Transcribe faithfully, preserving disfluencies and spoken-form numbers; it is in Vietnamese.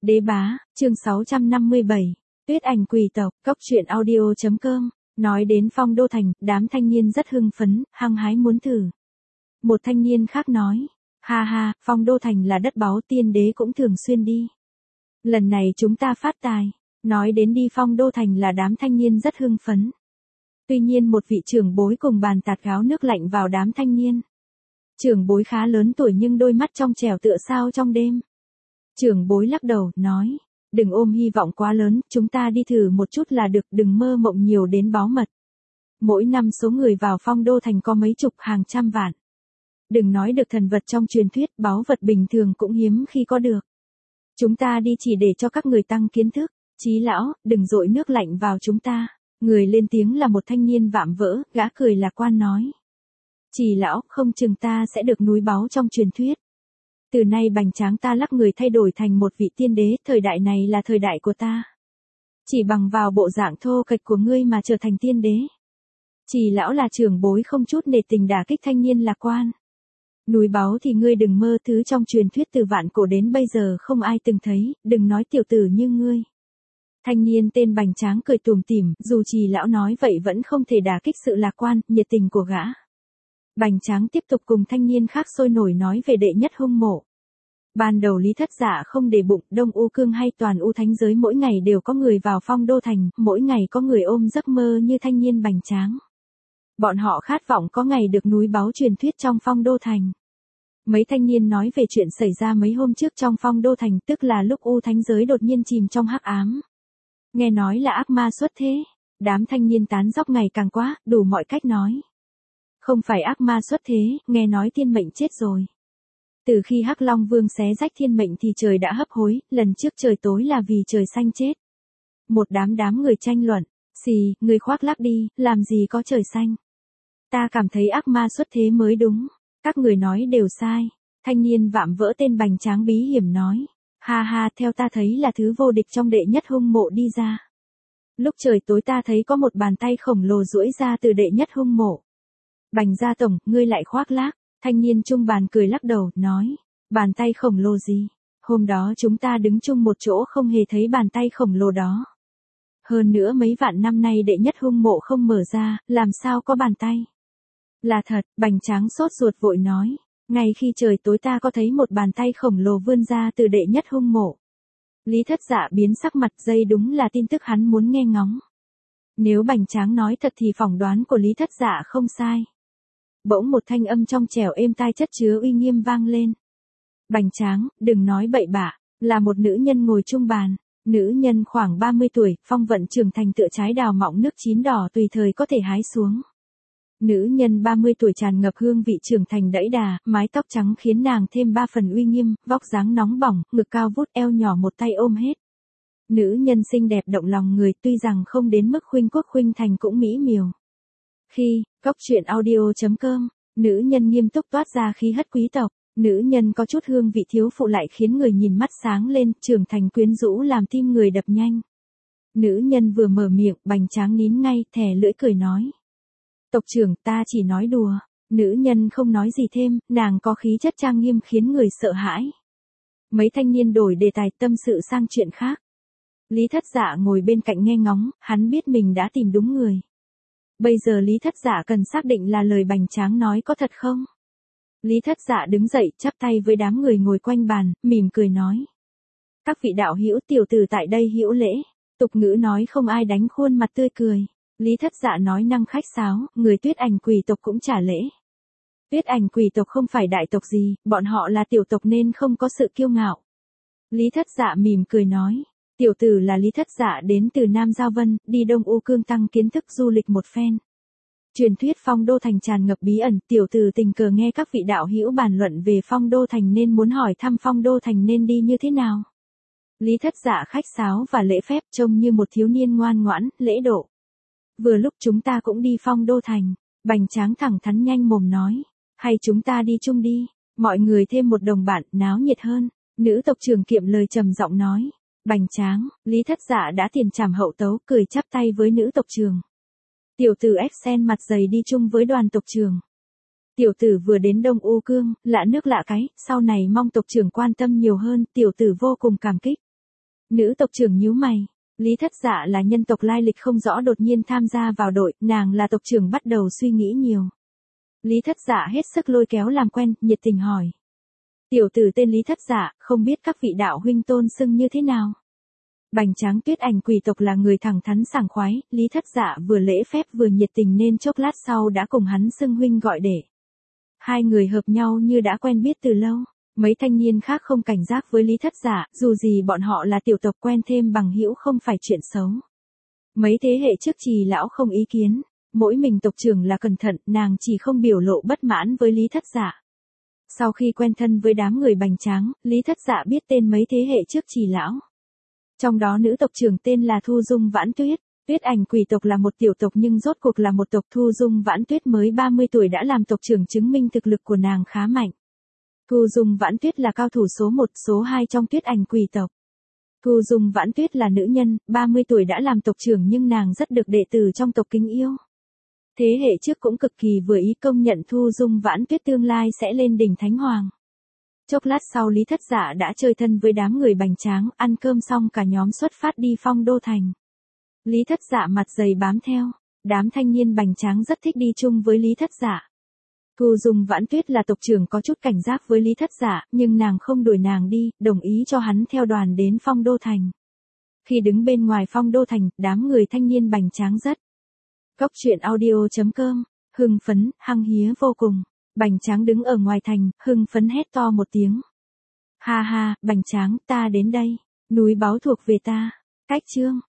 Đế bá, chương sáu trăm năm mươi bảy, Tuyết ảnh quỷ tộc, cốc truyện audio chấm com, nói đến Phong Đô Thành, đám thanh niên rất hưng phấn, hăng hái muốn thử. Một thanh niên khác nói, ha ha, Phong Đô Thành là đất báu, tiên đế cũng thường xuyên đi. Lần này chúng ta phát tài, nói đến đi Phong Đô Thành là đám thanh niên rất hưng phấn. Tuy nhiên một vị trưởng bối cùng bàn tạt gáo nước lạnh vào đám thanh niên. Trưởng bối khá lớn tuổi nhưng đôi mắt trong trẻo tựa sao trong đêm. Trưởng bối lắc đầu, nói, đừng ôm hy vọng quá lớn, chúng ta đi thử một chút là được, đừng mơ mộng nhiều đến báo mật. Mỗi năm số người vào Phong Đô Thành có mấy chục hàng trăm vạn. Đừng nói được thần vật trong truyền thuyết, báu vật bình thường cũng hiếm khi có được. Chúng ta đi chỉ để cho các người tăng kiến thức, Chí lão, đừng dội nước lạnh vào chúng ta. Người lên tiếng là một thanh niên vạm vỡ, gã cười lạc quan nói. Chỉ lão, không chừng ta sẽ được núi báu trong truyền thuyết. Từ nay bành tráng ta lắc người thay đổi thành một vị tiên đế, thời đại này là thời đại của ta. Chỉ bằng vào bộ dạng thô kệch của ngươi mà trở thành tiên đế. Chỉ lão là trưởng bối không chút nể tình đả kích thanh niên lạc quan. Núi báu thì ngươi đừng mơ, thứ trong truyền thuyết từ vạn cổ đến bây giờ không ai từng thấy, đừng nói tiểu tử như ngươi. Thanh niên tên bành tráng cười tủm tỉm, dù Trì lão nói vậy vẫn không thể đả kích sự lạc quan, nhiệt tình của gã. Bành tráng tiếp tục cùng thanh niên khác sôi nổi nói về đệ nhất hung mộ. Ban đầu Lý Thất Dạ không để bụng, Đông U Cương hay toàn U Thánh giới mỗi ngày đều có người vào Phong Đô Thành, mỗi ngày có người ôm giấc mơ như thanh niên bành tráng. Bọn họ khát vọng có ngày được núi báu truyền thuyết trong Phong Đô Thành. Mấy thanh niên nói về chuyện xảy ra mấy hôm trước trong Phong Đô Thành, tức là lúc U Thánh giới đột nhiên chìm trong hắc ám. Nghe nói là ác ma xuất thế, đám thanh niên tán dóc ngày càng quá, đủ mọi cách nói. Không phải ác ma xuất thế, nghe nói thiên mệnh chết rồi. Từ khi Hắc Long Vương xé rách thiên mệnh thì trời đã hấp hối, lần trước trời tối là vì trời xanh chết. Một đám đám người tranh luận, xì, người khoác lác đi, làm gì có trời xanh. Ta cảm thấy ác ma xuất thế mới đúng, các người nói đều sai. Thanh niên vạm vỡ tên bành tráng bí hiểm nói, ha ha, theo ta thấy là thứ vô địch trong đệ nhất hung mộ đi ra. Lúc trời tối ta thấy có một bàn tay khổng lồ duỗi ra từ đệ nhất hung mộ. Bành gia tổng, ngươi lại khoác lác. Thanh niên trung bàn cười lắc đầu, nói, bàn tay khổng lồ gì? Hôm đó chúng ta đứng chung một chỗ không hề thấy bàn tay khổng lồ đó. Hơn nữa mấy vạn năm nay đệ nhất hung mộ không mở ra, làm sao có bàn tay? Là thật, bành tráng sốt ruột vội nói, ngay khi trời tối ta có thấy một bàn tay khổng lồ vươn ra từ đệ nhất hung mộ. Lý Thất Dạ biến sắc mặt, dây đúng là tin tức hắn muốn nghe ngóng. Nếu bành tráng nói thật thì phỏng đoán của Lý Thất Dạ không sai. Bỗng một thanh âm trong trẻo êm tai chất chứa uy nghiêm vang lên. Bành tráng, đừng nói bậy bạ, là một nữ nhân ngồi chung bàn. Nữ nhân khoảng ba mươi tuổi, phong vận trưởng thành tựa trái đào mọng nước chín đỏ tùy thời có thể hái xuống. Nữ nhân ba mươi tuổi tràn ngập hương vị trưởng thành đẫy đà, mái tóc trắng khiến nàng thêm ba phần uy nghiêm, vóc dáng nóng bỏng, ngực cao vút, eo nhỏ một tay ôm hết. Nữ nhân xinh đẹp động lòng người, tuy rằng không đến mức khuynh quốc khuynh thành cũng mỹ miều. Khi, cốc truyện audio chấm com, nữ nhân nghiêm túc toát ra khí hất quý tộc, nữ nhân có chút hương vị thiếu phụ lại khiến người nhìn mắt sáng lên, trưởng thành quyến rũ làm tim người đập nhanh. Nữ nhân vừa mở miệng, bành tráng nín ngay, thè lưỡi cười nói. Tộc trưởng, ta chỉ nói đùa. Nữ nhân không nói gì thêm, nàng có khí chất trang nghiêm khiến người sợ hãi. Mấy thanh niên đổi đề tài tâm sự sang chuyện khác. Lý Thất Dạ ngồi bên cạnh nghe ngóng, hắn biết mình đã tìm đúng người. Bây giờ Lý Thất Dạ cần xác định là lời bành tráng nói có thật không? Lý Thất Dạ đứng dậy, chắp tay với đám người ngồi quanh bàn, mỉm cười nói. Các vị đạo hữu, tiểu tử tại đây hữu lễ. Tục ngữ nói không ai đánh khuôn mặt tươi cười. Lý Thất Dạ nói năng khách sáo, người Tuyết ảnh quỷ tộc cũng trả lễ. Tuyết ảnh quỷ tộc không phải đại tộc gì, bọn họ là tiểu tộc nên không có sự kiêu ngạo. Lý Thất Dạ mỉm cười nói. Tiểu tử là Lý Thất Dạ đến từ Nam Giao Vân, đi Đông U Cương tăng kiến thức du lịch một phen. Truyền thuyết Phong Đô Thành tràn ngập bí ẩn, tiểu tử tình cờ nghe các vị đạo hữu bàn luận về Phong Đô Thành nên muốn hỏi thăm Phong Đô Thành nên đi như thế nào. Lý Thất Dạ khách sáo và lễ phép, trông như một thiếu niên ngoan ngoãn, lễ độ. Vừa lúc chúng ta cũng đi Phong Đô Thành, bành tráng thẳng thắn nhanh mồm nói, hay chúng ta đi chung đi, mọi người thêm một đồng bạn, náo nhiệt hơn. Nữ tộc trưởng kiệm lời trầm giọng nói. Bành tráng, Lý Thất Dạ đã tiền trảm hậu tấu, cười chắp tay với nữ tộc trưởng. Tiểu tử ép sen mặt dày đi chung với đoàn tộc trưởng. Tiểu tử vừa đến Đông U Cương, lạ nước lạ cái, sau này mong tộc trưởng quan tâm nhiều hơn, tiểu tử vô cùng cảm kích. Nữ tộc trưởng nhíu mày. Lý Thất Dạ là nhân tộc lai lịch không rõ đột nhiên tham gia vào đội, nàng là tộc trưởng bắt đầu suy nghĩ nhiều. Lý Thất Dạ hết sức lôi kéo làm quen, nhiệt tình hỏi. Tiểu tử tên Lý Thất Dạ, không biết các vị đạo huynh tôn xưng như thế nào? Bành Tráng Tuyết Ảnh quỷ tộc là người thẳng thắn sảng khoái, Lý Thất Dạ vừa lễ phép vừa nhiệt tình nên chốc lát sau đã cùng hắn xưng huynh gọi đệ. Hai người hợp nhau như đã quen biết từ lâu. Mấy thanh niên khác không cảnh giác với Lý Thất Dạ, dù gì bọn họ là tiểu tộc quen thêm bằng hữu không phải chuyện xấu. Mấy thế hệ trước Trì lão không ý kiến, mỗi mình tộc trưởng là cẩn thận, nàng chỉ không biểu lộ bất mãn với Lý Thất Dạ. Sau khi quen thân với đám người Bành Tráng, Lý Thất Dạ biết tên mấy thế hệ trước Trì lão. Trong đó nữ tộc trưởng tên là Thu Dung Vãn Tuyết. Tuyết Ảnh quỷ tộc là một tiểu tộc nhưng rốt cuộc là một tộc. Thu Dung Vãn Tuyết mới ba mươi tuổi đã làm tộc trưởng, chứng minh thực lực của nàng khá mạnh. Thu Dung Vãn Tuyết là cao thủ số một, số hai trong Tuyết Ảnh quỷ tộc. Thu Dung Vãn Tuyết là nữ nhân, ba mươi tuổi đã làm tộc trưởng nhưng nàng rất được đệ tử trong tộc kính yêu. Thế hệ trước cũng cực kỳ vừa ý, công nhận Thu Dung Vãn Tuyết tương lai sẽ lên đỉnh Thánh Hoàng. Chốc lát sau Lý Thất Dạ đã chơi thân với đám người Bành Tráng, ăn cơm xong cả nhóm xuất phát đi Phong Đô Thành. Lý Thất Dạ mặt dày bám theo, đám thanh niên Bành Tráng rất thích đi chung với Lý Thất Dạ. Thu Dung Vãn Tuyết là tộc trưởng có chút cảnh giác với Lý Thất Dạ, nhưng nàng không đuổi nàng đi, đồng ý cho hắn theo đoàn đến Phong Đô Thành. Khi đứng bên ngoài Phong Đô Thành, đám người thanh niên Bành Tráng rất Cốc truyện audio chấm com, hưng phấn, hăng hía vô cùng. Bành Tráng đứng ở ngoài thành, hưng phấn hét to một tiếng. Ha ha, Bành Tráng, ta đến đây, núi báo thuộc về ta. Cách chương